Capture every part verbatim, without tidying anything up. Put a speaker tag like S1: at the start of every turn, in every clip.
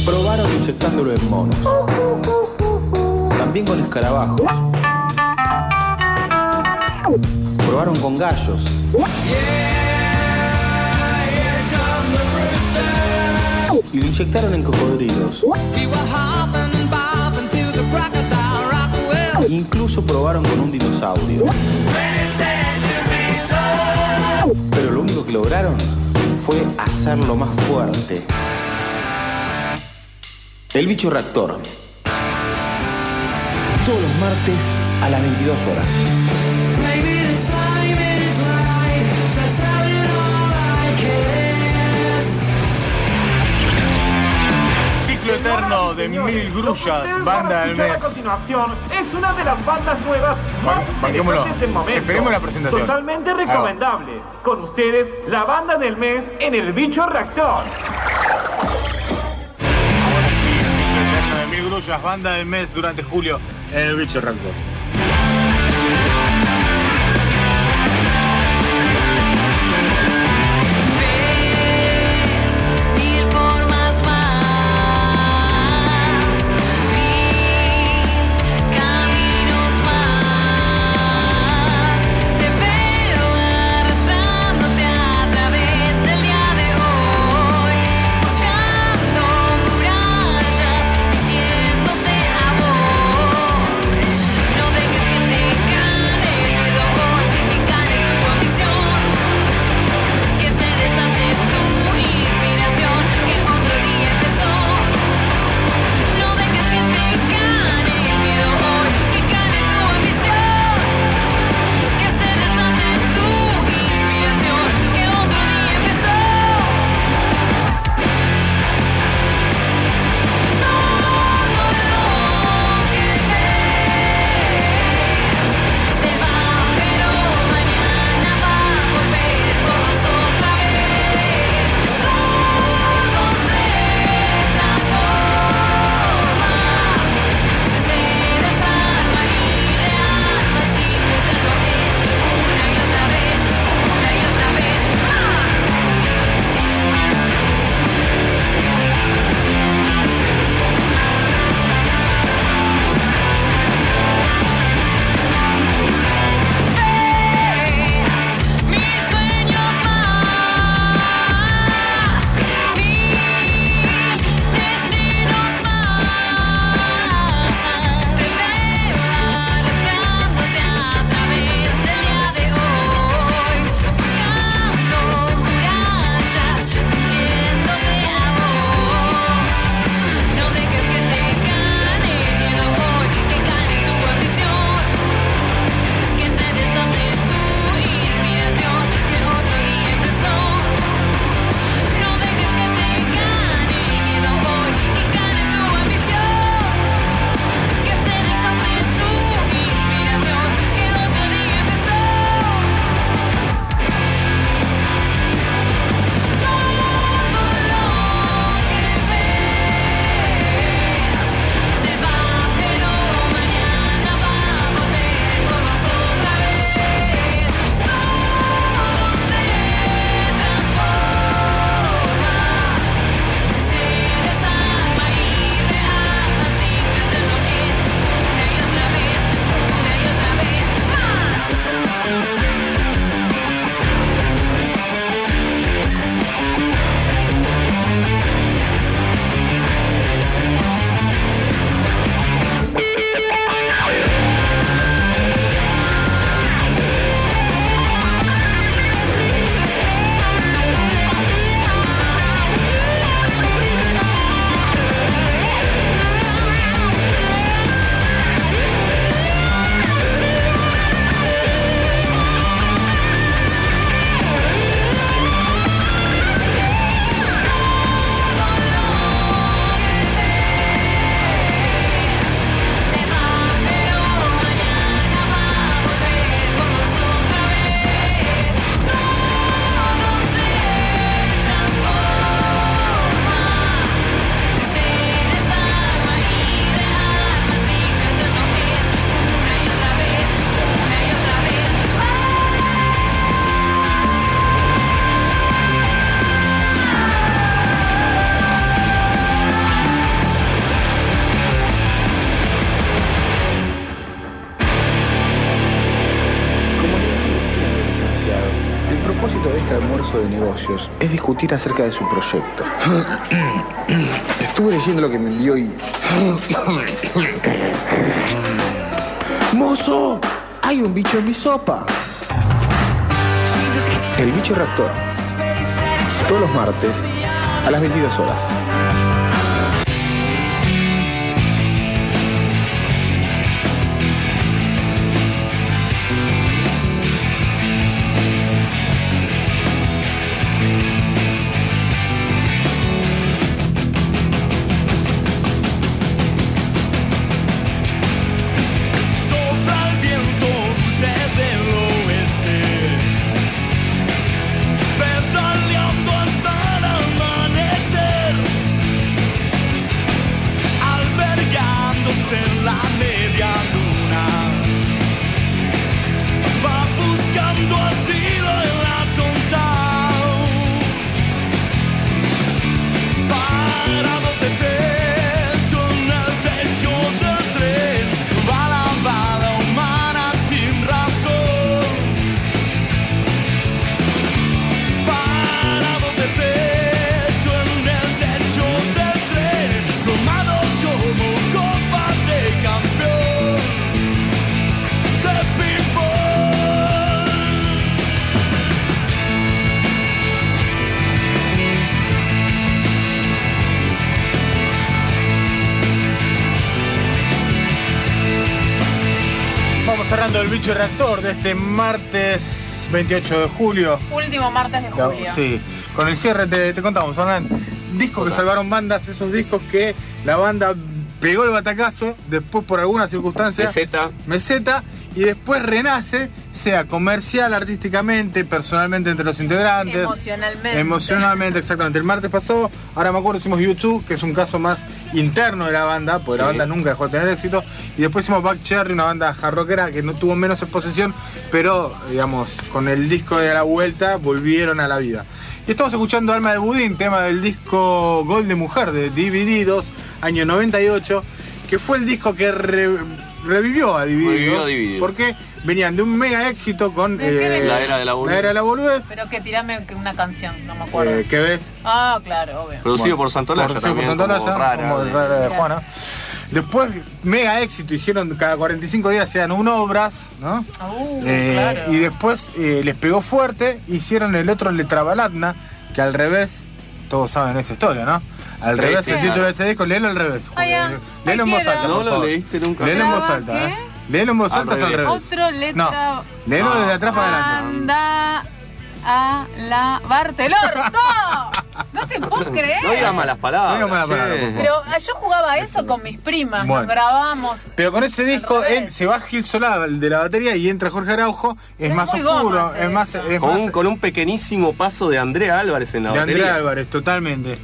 S1: Probaron inyectándolo en monos. También con escarabajos. Probaron con gallos. Y lo inyectaron en cocodrilos. Incluso probaron con un dinosaurio. Pero lo único que lograron fue hacerlo más fuerte. El bicho reactor. Todos los martes a las veintidós horas.
S2: Ciclo eterno de Mil Grullas, banda del mes.
S3: A continuación es una de las bandas nuevas más interesantes del momento.
S2: Esperemos la presentación.
S3: Totalmente recomendable. Con ustedes, la banda del mes en el bicho reactor.
S2: Ahora sí, Ciclo eterno de Mil Grullas, banda del mes durante julio en el bicho reactor.
S4: No
S1: o de negocios es discutir acerca de su proyecto. Estuve leyendo lo que me envió y... ¡Mozo! ¡Hay un bicho en mi sopa! El bicho reactor. Todos los martes a las veintidós horas.
S2: Cerrando el bicho reactor de este martes veintiocho de julio.
S4: Último martes de julio.
S2: Sí, con el cierre te, te contamos, Hernán. Discos que salvaron bandas, esos discos que la banda pegó el batacazo, después por alguna circunstancia...
S5: Meseta.
S2: Meseta, y después renace, sea comercial, artísticamente, personalmente entre los integrantes.
S4: Emocionalmente.
S2: Emocionalmente, exactamente. El martes pasó, ahora me acuerdo, hicimos YouTube, que es un caso más interno de la banda, porque sí, la banda nunca dejó de tener éxito. Y después hicimos Back Cherry, una banda hard rockera que no tuvo menos exposición, pero, digamos, con el disco de la vuelta, volvieron a la vida. Y estamos escuchando Alma de Budín, tema del disco Gol de Mujer de Divididos, año noventa y ocho, que fue el disco que... Re... revivió a Divididos,
S5: Dividido.
S2: Porque venían de un mega éxito con
S4: ¿De
S2: eh,
S5: la era de la boludez.
S2: La era de la boludez.
S4: Pero que tirame una canción, no me acuerdo.
S2: Eh, ¿Qué ves?
S4: Ah, claro, obvio.
S5: Producido
S2: Bueno,
S5: por Santolaya
S2: producido
S5: también,
S2: por Santolaya,
S5: como Rara,
S2: como
S5: de-
S2: Rara de
S4: Mira.
S2: Juana. Después, mega éxito, hicieron cada cuarenta y cinco días, hacían un obras, ¿no?
S4: Uh,
S2: Eh,
S4: claro.
S2: Y después eh, les pegó fuerte, hicieron el otro Letrabalatna, que al revés, todos saben esa historia, ¿no? Al
S5: Sí,
S2: revés,
S5: sí.
S2: el título de ese disco, léelo al revés.
S4: Ah, ya.
S2: Léelo en voz
S4: Cualquiera.
S2: alta,
S5: No
S2: por
S5: lo
S2: favor.
S5: leíste nunca.
S2: Léelo en voz
S4: ¿Traba
S2: alta,
S4: qué?
S2: ¿eh? Léelo en voz
S5: Al
S2: alta, es al
S5: revés.
S2: revés.
S4: Otro letra...
S2: No, léelo desde atrás para adelante.
S4: Anda a la Bartelorto. No te puedo creer.
S5: No digas malas palabras.
S2: No digas malas
S5: che.
S2: palabras, por favor.
S4: Pero ah, yo jugaba eso con mis primas,
S2: Bueno.
S4: nos grabábamos.
S2: Pero con ese disco
S4: Al revés.
S2: él, se va Gil Solá de la batería y entra Jorge Araujo, es
S4: Es
S2: más
S4: muy
S2: oscuro,
S4: Gomas,
S2: es
S4: eh,
S2: más,
S4: eso.
S2: es
S5: Con
S2: más
S5: un, con un pequeñísimo paso de Andrea Álvarez en la
S2: de
S5: batería.
S2: Andrea Álvarez, totalmente.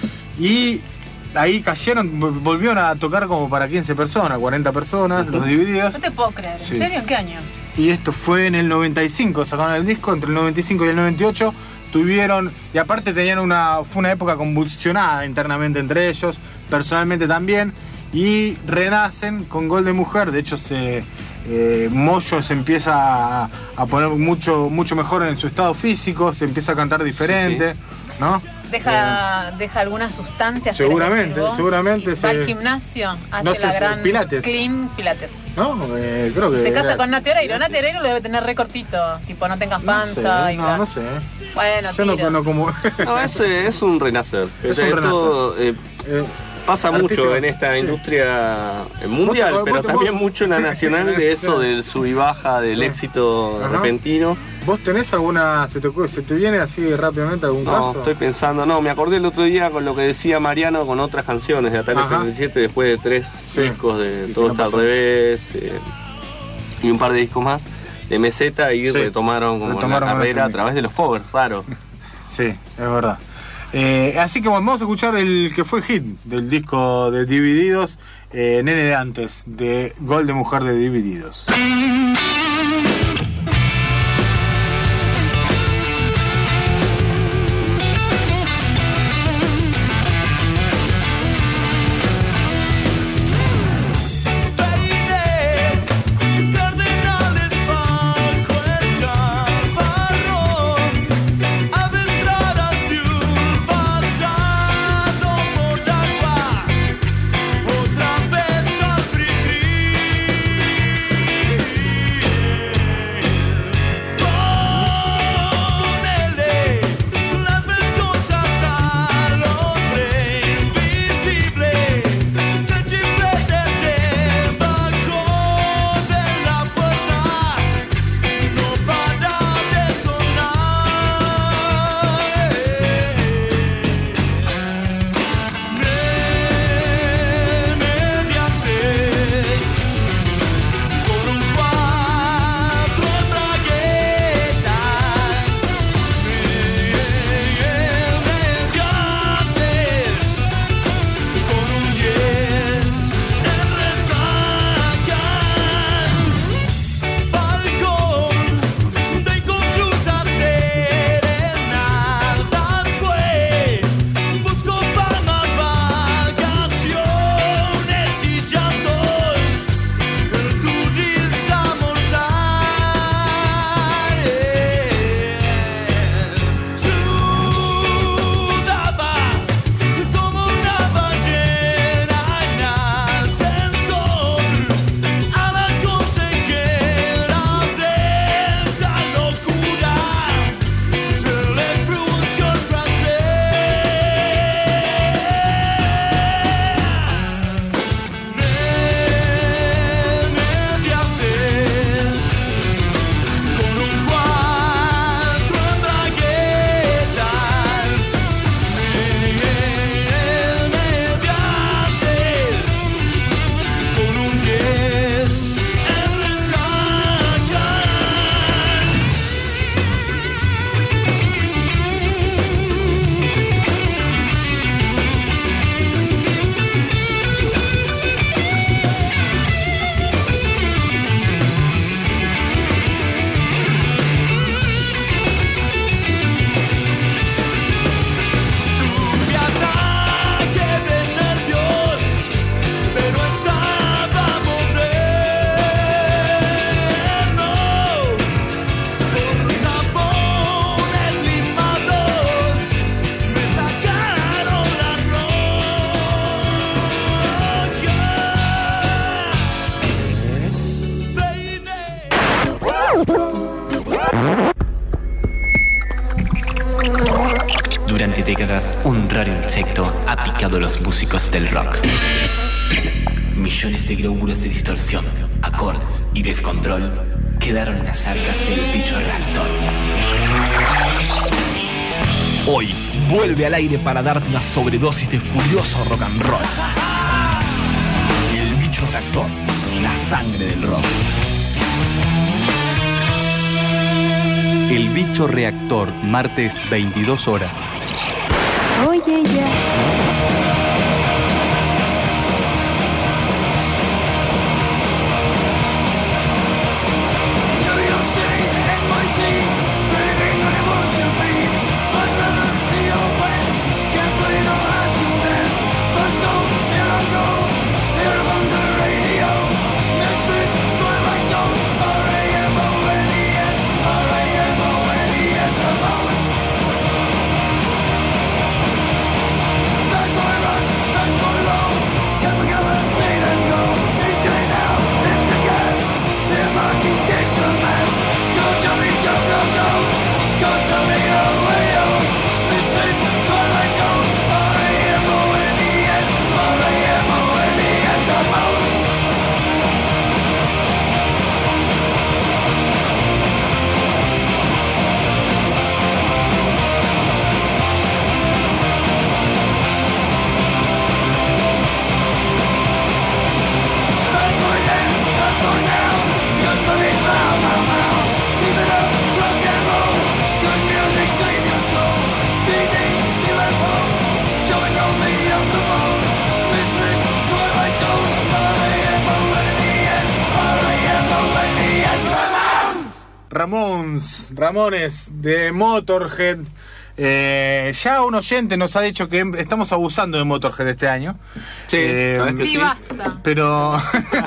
S2: Y ahí cayeron, vol- volvieron a tocar como para quince personas, cuarenta personas, los Divididos.
S4: No te puedo creer. ¿En
S2: Sí.
S4: serio? ¿En qué año?
S2: Y esto fue en el noventa y cinco, sacaron el disco, entre el noventa y cinco y el noventa y ocho tuvieron, y aparte tenían una, fue una época convulsionada internamente entre ellos, personalmente también, y renacen con Gol de Mujer. De hecho se eh, Moyo se empieza a, a poner mucho, mucho mejor en su estado físico, se empieza a cantar diferente, ¿no?
S4: Deja, deja alguna sustancia.
S2: seguramente, seguramente
S4: Va al
S2: se-
S4: gimnasio, hace
S2: no sé
S4: la
S2: si-
S4: gran
S2: pilates.
S4: clean pilates.
S2: ¿No? Eh, creo que
S4: Y se casa
S2: era-
S4: con Nati Oreiro. Nati Oreiro lo debe tener re cortito. Tipo, no tengas
S2: no
S4: panza
S2: sé,
S4: y
S2: no,
S4: bla.
S2: no sé.
S4: Bueno,
S2: Yo no,
S4: tiro.
S2: no como...
S5: No, es, eh, es un renacer.
S2: Es
S5: O sea,
S2: un renacer.
S5: todo, eh,
S2: eh,
S5: pasa
S2: Artístico.
S5: mucho en esta
S2: Sí.
S5: industria eh, mundial,
S2: Vos te-
S5: pero
S2: vos te-
S5: también
S2: vos-
S5: mucho en la nacional de eso, del sub y baja, del
S2: Sí.
S5: éxito
S2: Ajá.
S5: repentino.
S2: ¿Vos tenés alguna, se te, ocurre- se te viene así rápidamente algún
S5: No,
S2: caso?
S5: estoy pensando, no, me acordé el otro día con lo que decía Mariano con otras canciones de Ataque
S2: Ajá.
S5: setenta y siete, después de tres
S2: Sí.
S5: discos de
S2: Y
S5: Todo
S2: que no
S5: está al
S2: pasó.
S5: revés eh, y un par de discos más de Meseta y
S2: Sí.
S5: retomaron como
S2: Retomaron
S5: la
S2: con ese
S5: carrera a
S2: disco.
S5: través de los covers, raro.
S2: Sí, es verdad. Eh, así que bueno, vamos a escuchar el que fue el hit del disco de Divididos, eh, Nene de Antes, de Gol de Mujer de Divididos.
S6: Cardenales bajo el chaparrón, ave décadas, un raro insecto ha picado a los músicos del rock. Millones de glóbulos de distorsión, acordes y descontrol quedaron en las arcas del bicho reactor.
S7: Hoy vuelve al aire para darte una sobredosis de furioso rock and roll. El bicho reactor, la sangre del rock.
S8: El bicho reactor, martes veintidós horas.
S9: Oye, ya.
S2: Ramones, Ramones de Motorhead. Eh, ya un oyente nos ha dicho que estamos abusando de Motorhead este año.
S5: Sí,
S2: eh,
S5: ¿sabes que
S4: Sí,
S5: sí?
S4: basta.
S2: Pero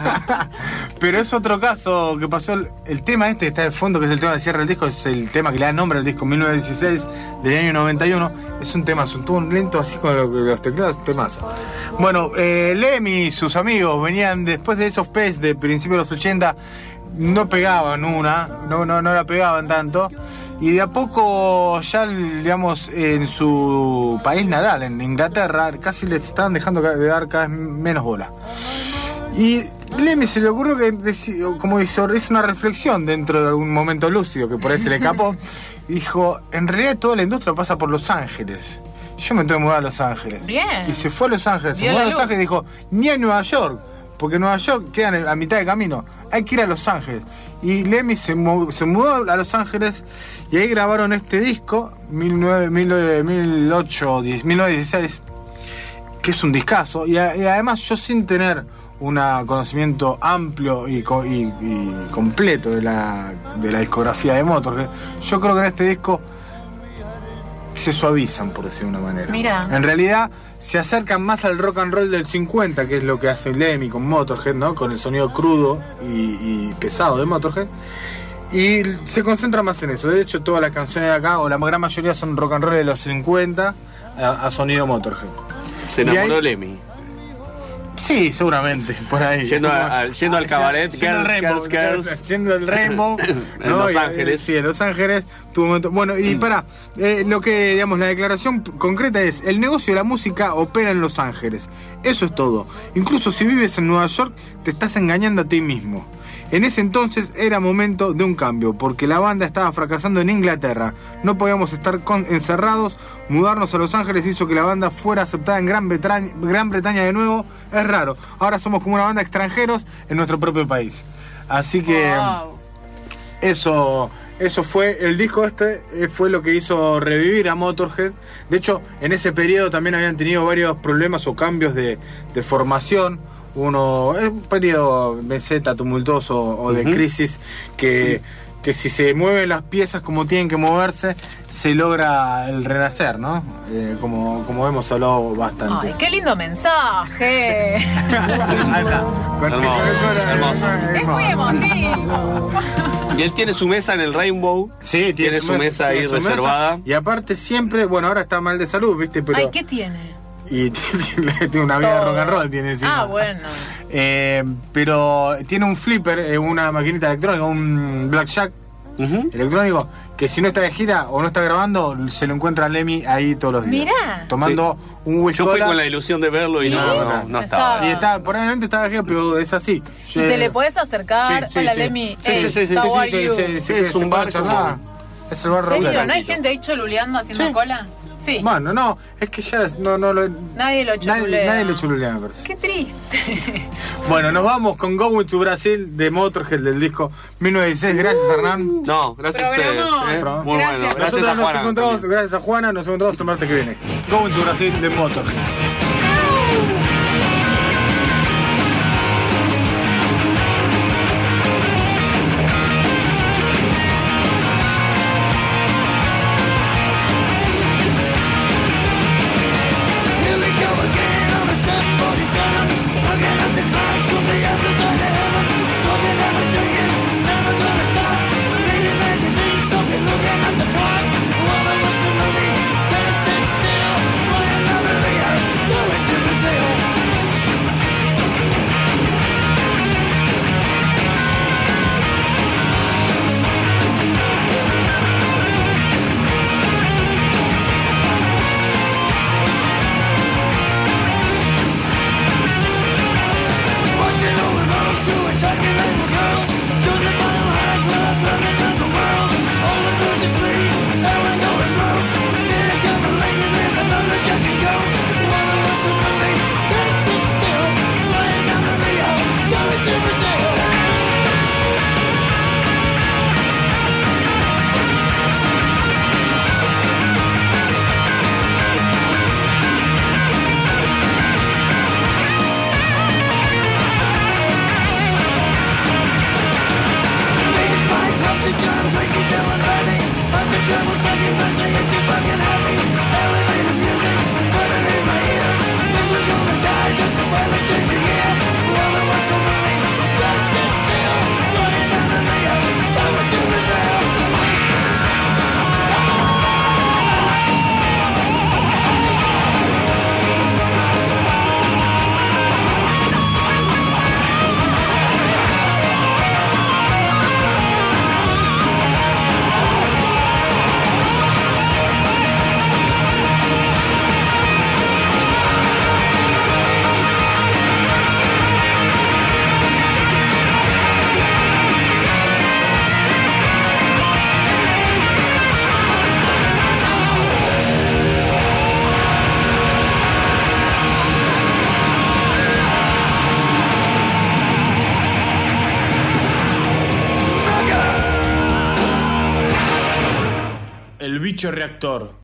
S2: pero es otro caso que pasó. El, el tema este que está de fondo, que es el tema de cierre del disco, es el tema que le da nombre al disco mil novecientos dieciséis del año noventa y uno. Es un tema, un tubo lento así con lo, los teclados, temazo. Bueno, eh, Lemmy y sus amigos venían después de esos P E S de principios de los ochenta. No pegaban una, no, no, no la pegaban tanto. Y de a poco ya, digamos, en su país natal, en Inglaterra, casi le estaban dejando de dar cada vez menos bola. Y Lemmy se le ocurrió que, como hizo, hizo una reflexión dentro de algún momento lúcido, que por ahí se le escapó, y dijo, en realidad toda la industria pasa por Los Ángeles. Yo me tengo que mudar a Los Ángeles.
S4: Bien.
S2: Y se fue a Los Ángeles, se
S4: Vio
S2: fue a
S4: la
S2: Los
S4: luz.
S2: Ángeles y dijo, ni a Nueva York, porque Nueva York queda a mitad de camino, hay que ir a Los Ángeles. Y Lemmy se, mu- se mudó a Los Ángeles y ahí grabaron este disco, mil novecientos dieciséis, que es un discazo. Y, a- y además yo, sin tener un conocimiento amplio y, co- y- y completo de la, de la discografía de Motorhead, yo creo que en este disco se suavizan, por decir de una manera.
S4: Mira.
S2: En realidad se acercan más al rock and roll del cincuenta, que es lo que hace Lemmy con Motorhead, ¿no? Con el sonido crudo y, y pesado de Motorhead. Y se concentra más en eso. De hecho, todas las canciones de acá, o la gran mayoría, son rock and roll de los cincuenta a, a sonido Motorhead.
S5: Se
S2: Y
S5: enamoró
S2: ahí-
S5: Lemmy.
S2: Sí, seguramente, por ahí.
S5: Yendo, a- al- yendo al cabaret,
S2: Yendo al
S5: Girls,
S2: Rainbow,
S5: Girls, Girls.
S2: yendo al Rainbow,
S5: En Los
S2: Y,
S5: Ángeles.
S2: eh, Sí, en Los Ángeles tuvo un momento. Bueno, y para, lo que, digamos, la declaración p- concreta es: el negocio de la música opera en Los Ángeles. Eso es todo. Incluso si vives en Nueva York, te estás engañando a ti mismo. En ese entonces era momento de un cambio, porque la banda estaba fracasando en Inglaterra. No podíamos estar con- encerrados. Mudarnos a Los Ángeles hizo que la banda fuera aceptada en Gran Bretaña, Gran Bretaña de nuevo. Es raro. Ahora somos como una banda de extranjeros en nuestro propio país. Así que
S4: Wow.
S2: eso, eso fue, el disco este eh, fue lo que hizo revivir a Motorhead. De hecho, en ese periodo también habían tenido varios problemas o cambios de, de formación. Uno, es un periodo meseta, tumultuoso o de
S5: Ujú.
S2: crisis, que, que si se mueven las piezas como tienen que moverse, se logra el renacer, ¿no? Eh, como, como hemos hablado bastante.
S4: Ay, qué lindo mensaje.
S2: Ahí está. Con-
S5: Hermoso,
S2: con-
S5: hermoso.
S4: Es muy emotivo.
S5: Y él tiene su mesa en el Rainbow.
S2: Sí,
S5: Tiene su mesa ahí
S2: su mesa.
S5: reservada.
S2: Y aparte siempre, bueno, ahora está mal de salud, ¿viste? Pero
S4: Ay, ¿qué tiene?
S2: y tiene una vida de rock and roll, tiene encima.
S4: Ah, bueno.
S2: Eh, pero tiene un flipper, eh, una maquinita electrónica, un blackjack
S5: Ujú.
S2: electrónico, que si no está de gira o no está grabando, se lo encuentra a Lemmy ahí todos los días.
S4: Mirá.
S2: Tomando un whisky.
S5: Yo fui con la ilusión de verlo y
S4: ¿Y?
S5: no, no,
S2: No,
S5: no estaba.
S2: Y está, probablemente estaba de gira, pero es así.
S4: Y te le podés acercar.
S2: Sí, sí,
S4: Hola,
S2: sí.
S4: Lemmy.
S5: Sí,
S4: Hey,
S5: sí, sí, sí,
S4: how
S5: sí,
S4: are
S2: sí,
S4: you?
S2: sí, sí,
S5: Sí,
S2: que
S5: es
S2: se
S5: un
S2: puede
S5: bar
S2: charlar.
S5: como-
S2: Es el bar
S4: ¿En serio?
S2: rockero.
S4: ¿No hay gente ahí choluleando haciendo
S2: Sí.
S4: cola? Sí.
S2: Bueno, no, es que ya no, no lo.
S4: Nadie lo
S2: Nadie,
S4: cholulea.
S2: nadie lo chululea, me parece.
S4: Qué triste.
S2: Bueno, nos vamos con Going to Brasil de Motorhead del disco mil novecientos dieciséis. Gracias, Hernán.
S5: No, gracias a ustedes.
S4: Programón.
S5: ¿eh?
S2: Programón.
S5: Muy
S4: Gracias.
S5: bueno. Gracias
S2: Nosotros
S5: a
S2: nos
S5: Juana
S2: encontramos,
S5: también.
S2: gracias a Juana, nos encontramos el martes que viene. Going to Brasil de Motorhead.
S10: El bicho reactor.